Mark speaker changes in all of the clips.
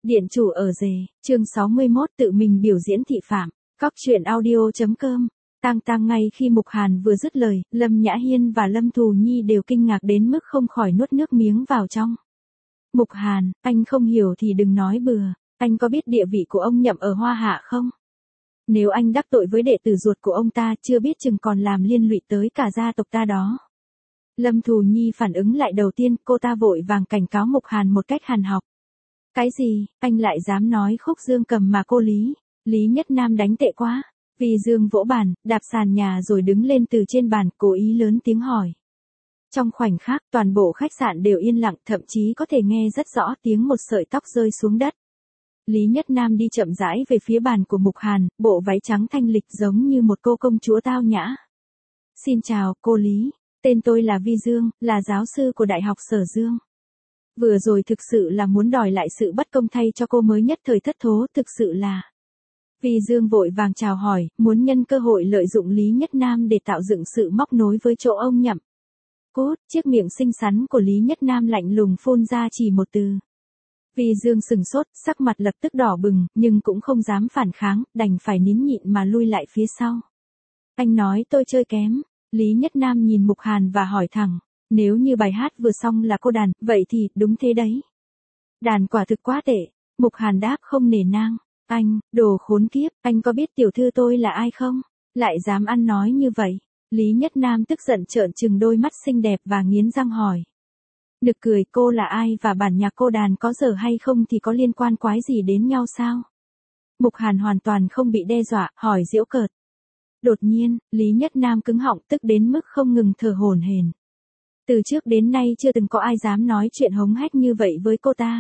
Speaker 1: Điện chủ ở rể, chương 61 tự mình biểu diễn thị phạm, Cóc truyện audio.com. Tang ngay khi Mục Hàn vừa dứt lời, Lâm Nhã Hiên và Lâm Thù Nhi đều kinh ngạc đến mức không khỏi nuốt nước miếng vào trong. Mục Hàn, anh không hiểu thì đừng nói bừa, anh có biết địa vị của ông Nhậm ở Hoa Hạ không? Nếu anh đắc tội với đệ tử ruột của ông ta chưa biết chừng còn làm liên lụy tới cả gia tộc ta đó. Lâm Thù Nhi phản ứng lại đầu tiên, cô ta vội vàng cảnh cáo Mục Hàn một cách hàn học. Cái gì, anh lại dám nói khúc dương cầm mà cô Lý Nhất Nam đánh tệ quá. Vì Dương vỗ bàn, đạp sàn nhà rồi đứng lên từ trên bàn, cố ý lớn tiếng hỏi. Trong khoảnh khắc, toàn bộ khách sạn đều yên lặng, thậm chí có thể nghe rất rõ tiếng một sợi tóc rơi xuống đất. Lý Nhất Nam đi chậm rãi về phía bàn của Mục Hàn, bộ váy trắng thanh lịch giống như một cô công chúa tao nhã. Xin chào, cô Lý, tên tôi là Vi Dương, là giáo sư của Đại học Sở Dương. Vừa rồi thực sự là muốn đòi lại sự bất công thay cho cô mới nhất thời thất thố, thực sự là. Vi Dương vội vàng chào hỏi, muốn nhân cơ hội lợi dụng Lý Nhất Nam để tạo dựng sự móc nối với chỗ ông Nhậm. Cốt, chiếc miệng xinh xắn của Lý Nhất Nam lạnh lùng phun ra chỉ một từ. Vi Dương sừng sốt, sắc mặt lập tức đỏ bừng, nhưng cũng không dám phản kháng, đành phải nín nhịn mà lui lại phía sau. Anh nói tôi chơi kém. Lý Nhất Nam nhìn Mục Hàn và hỏi thẳng, nếu như bài hát vừa xong là cô đàn, vậy thì, đúng thế đấy. Đàn quả thực quá tệ. Mục Hàn đáp không nể nang. Anh, đồ khốn kiếp, anh có biết tiểu thư tôi là ai không? Lại dám ăn nói như vậy. Lý Nhất Nam tức giận trợn trừng đôi mắt xinh đẹp và nghiến răng hỏi. Nực cười, cô là ai và bản nhạc cô đàn có dở hay không thì có liên quan quái gì đến nhau sao? Mục Hàn hoàn toàn không bị đe dọa, hỏi giễu cợt. Đột nhiên, Lý Nhất Nam cứng họng tức đến mức không ngừng thở hổn hển. Từ trước đến nay chưa từng có ai dám nói chuyện hống hách như vậy với cô ta.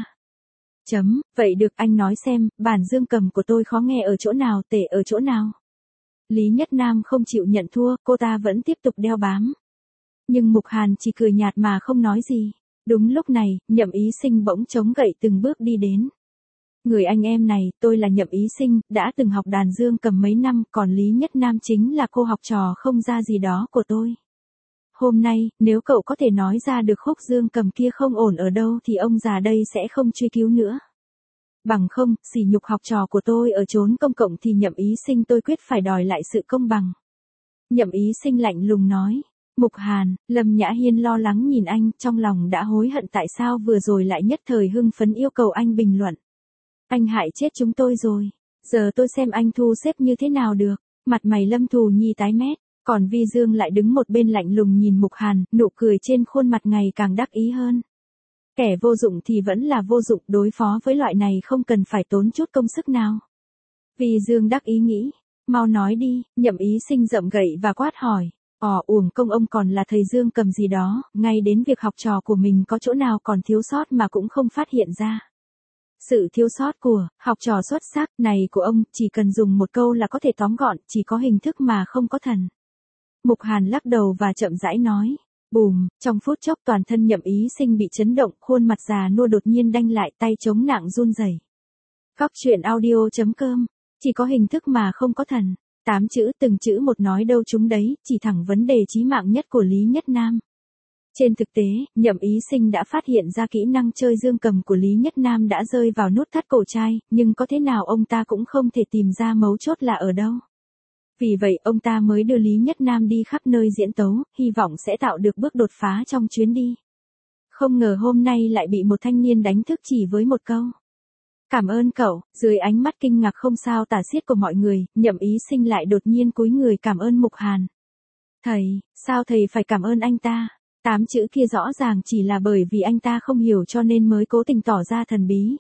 Speaker 1: Vậy được, anh nói xem, bản dương cầm của tôi khó nghe ở chỗ nào, tệ ở chỗ nào? Lý Nhất Nam không chịu nhận thua, cô ta vẫn tiếp tục đeo bám. Nhưng Mục Hàn chỉ cười nhạt mà không nói gì. Đúng lúc này, Nhậm Ý Sinh bỗng chống gậy từng bước đi đến. Người anh em này, tôi là Nhậm Ý Sinh, đã từng học đàn dương cầm mấy năm, còn Lý Nhất Nam chính là cô học trò không ra gì đó của tôi. Hôm nay, nếu cậu có thể nói ra được khúc dương cầm kia không ổn ở đâu thì ông già đây sẽ không truy cứu nữa. Bằng không, sỉ nhục học trò của tôi ở chốn công cộng thì Nhậm Ý Sinh tôi quyết phải đòi lại sự công bằng. Nhậm Ý Sinh lạnh lùng nói. Mục Hàn, Lâm Nhã Hiên lo lắng nhìn anh, trong lòng đã hối hận tại sao vừa rồi lại nhất thời hưng phấn yêu cầu anh bình luận. Anh hại chết chúng tôi rồi. Giờ tôi xem anh thu xếp như thế nào được. Mặt mày Lâm Thù Nhi tái mét. Còn Vi Dương lại đứng một bên lạnh lùng nhìn Mục Hàn, nụ cười trên khuôn mặt ngày càng đắc ý hơn. Kẻ vô dụng thì vẫn là vô dụng, đối phó với loại này không cần phải tốn chút công sức nào. Vi Dương đắc ý nghĩ, mau nói đi, Nhậm Ý Sinh rậm gậy và quát hỏi. Uổng công ông còn là thầy dương cầm gì đó, ngay đến việc học trò của mình có chỗ nào còn thiếu sót mà cũng không phát hiện ra. Sự thiếu sót của học trò xuất sắc này của ông chỉ cần dùng một câu là có thể tóm gọn, chỉ có hình thức mà không có thần. Mục Hàn lắc đầu và chậm rãi nói. Bùm, trong phút chốc toàn thân Nhậm Ý Sinh bị chấn động, khuôn mặt già nua đột nhiên đanh lại, tay chống nặng run rẩy. Cóc truyện audio.com, chỉ có hình thức mà không có thần. 8 chữ từng chữ một nói đâu chúng đấy, chỉ thẳng vấn đề chí mạng nhất của Lý Nhất Nam. Trên thực tế, Nhậm Ý Sinh đã phát hiện ra kỹ năng chơi dương cầm của Lý Nhất Nam đã rơi vào nút thắt cổ trai, nhưng có thế nào ông ta cũng không thể tìm ra mấu chốt là ở đâu. Vì vậy ông ta mới đưa Lý Nhất Nam đi khắp nơi diễn tấu, hy vọng sẽ tạo được bước đột phá trong chuyến đi. Không ngờ hôm nay lại bị một thanh niên đánh thức chỉ với một câu. Cảm ơn cậu. Dưới ánh mắt kinh ngạc không sao tả xiết của mọi người, Nhậm Ý Sinh lại đột nhiên cúi người cảm ơn Mục Hàn. Thầy, sao thầy phải cảm ơn anh ta? 8 chữ kia rõ ràng chỉ là bởi vì anh ta không hiểu cho nên mới cố tình tỏ ra thần bí.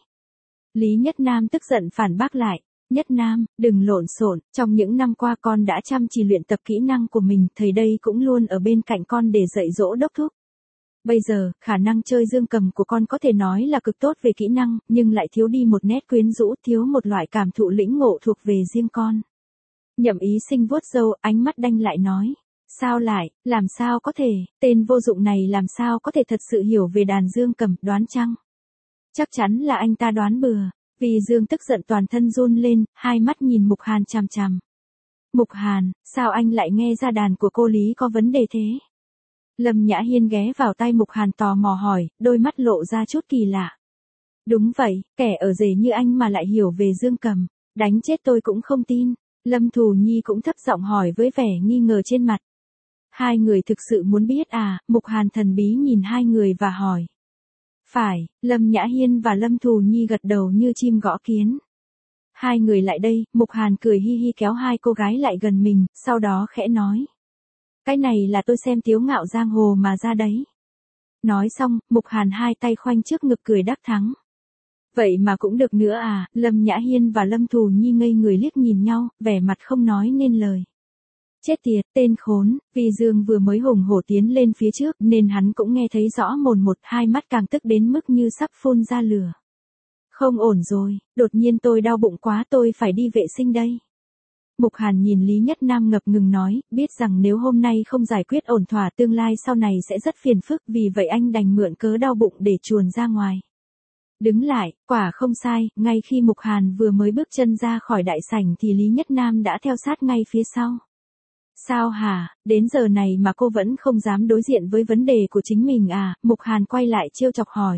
Speaker 1: Lý Nhất Nam tức giận phản bác lại. Nhất Nam, đừng lộn xộn, trong những năm qua con đã chăm chỉ luyện tập kỹ năng của mình, thầy đây cũng luôn ở bên cạnh con để dạy dỗ đốc thúc. Bây giờ, khả năng chơi dương cầm của con có thể nói là cực tốt về kỹ năng, nhưng lại thiếu đi một nét quyến rũ, thiếu một loại cảm thụ lĩnh ngộ thuộc về riêng con. Nhậm Ý Sinh vuốt râu, ánh mắt đanh lại nói. Sao lại, làm sao có thể, tên vô dụng này làm sao có thể thật sự hiểu về đàn dương cầm, đoán chăng? Chắc chắn là anh ta đoán bừa. Vì Dương tức giận toàn thân run lên, hai mắt nhìn Mục Hàn chằm chằm. Mục Hàn, sao anh lại nghe ra đàn của cô Lý có vấn đề thế? Lâm Nhã Hiên ghé vào tay Mục Hàn tò mò hỏi, đôi mắt lộ ra chút kỳ lạ. Đúng vậy, kẻ ở rể như anh mà lại hiểu về Dương Cầm. Đánh chết tôi cũng không tin. Lâm Thù Nhi cũng thấp giọng hỏi với vẻ nghi ngờ trên mặt. Hai người thực sự muốn biết à? Mục Hàn thần bí nhìn hai người và hỏi. Phải, Lâm Nhã Hiên và Lâm Thù Nhi gật đầu như chim gõ kiến. Hai người lại đây, Mục Hàn cười hi hi kéo hai cô gái lại gần mình, sau đó khẽ nói. Cái này là tôi xem Tiếu Ngạo Giang Hồ mà ra đấy. Nói xong, Mục Hàn hai tay khoanh trước ngực cười đắc thắng. Vậy mà cũng được nữa à? Lâm Nhã Hiên và Lâm Thù Nhi ngây người liếc nhìn nhau, vẻ mặt không nói nên lời. Chết tiệt, tên khốn, vì Dương vừa mới hùng hổ tiến lên phía trước nên hắn cũng nghe thấy rõ mồn một, hai mắt càng tức đến mức như sắp phun ra lửa. Không ổn rồi, đột nhiên tôi đau bụng quá, tôi phải đi vệ sinh đây. Mục Hàn nhìn Lý Nhất Nam ngập ngừng nói, biết rằng nếu hôm nay không giải quyết ổn thỏa tương lai sau này sẽ rất phiền phức, vì vậy anh đành mượn cớ đau bụng để chuồn ra ngoài. Đứng lại, quả không sai, ngay khi Mục Hàn vừa mới bước chân ra khỏi đại sảnh thì Lý Nhất Nam đã theo sát ngay phía sau. Sao hả, đến giờ này mà cô vẫn không dám đối diện với vấn đề của chính mình à? Mục Hàn quay lại trêu chọc hỏi.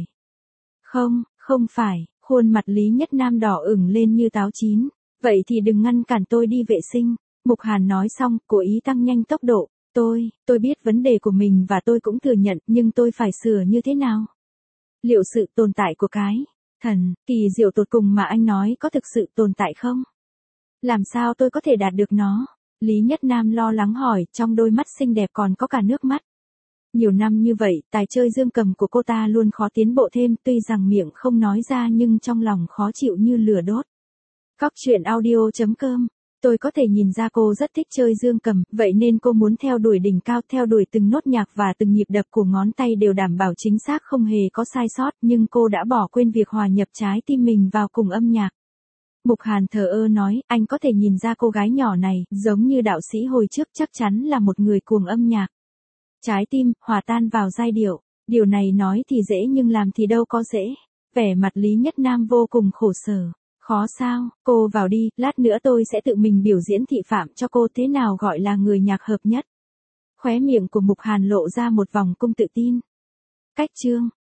Speaker 1: Không phải, khuôn mặt Lý Nhất Nam đỏ ửng lên như táo chín. Vậy thì đừng ngăn cản tôi đi vệ sinh. Mục Hàn nói xong, cố ý tăng nhanh tốc độ. Tôi biết vấn đề của mình và tôi cũng thừa nhận, nhưng tôi phải sửa như thế nào? Liệu sự tồn tại của cái thần kỳ diệu tột cùng mà anh nói có thực sự tồn tại không? Làm sao tôi có thể đạt được nó? Lý Nhất Nam lo lắng hỏi, trong đôi mắt xinh đẹp còn có cả nước mắt. Nhiều năm như vậy, tài chơi Dương Cầm của cô ta luôn khó tiến bộ thêm, tuy rằng miệng không nói ra nhưng trong lòng khó chịu như lửa đốt. Cóc truyện audio.com. Tôi có thể nhìn ra cô rất thích chơi Dương Cầm, vậy nên cô muốn theo đuổi đỉnh cao, theo đuổi từng nốt nhạc và từng nhịp đập của ngón tay đều đảm bảo chính xác không hề có sai sót, nhưng cô đã bỏ quên việc hòa nhập trái tim mình vào cùng âm nhạc. Mục Hàn thờ ơ nói, anh có thể nhìn ra cô gái nhỏ này, giống như đạo sĩ hồi trước, chắc chắn là một người cuồng âm nhạc. Trái tim, hòa tan vào giai điệu. Điều này nói thì dễ nhưng làm thì đâu có dễ. Vẻ mặt Lý Nhất Nam vô cùng khổ sở. Khó sao, cô vào đi, lát nữa tôi sẽ tự mình biểu diễn thị phạm cho cô, thế nào gọi là người nhạc hợp nhất. Khóe miệng của Mục Hàn lộ ra một vòng cung tự tin. Cách chương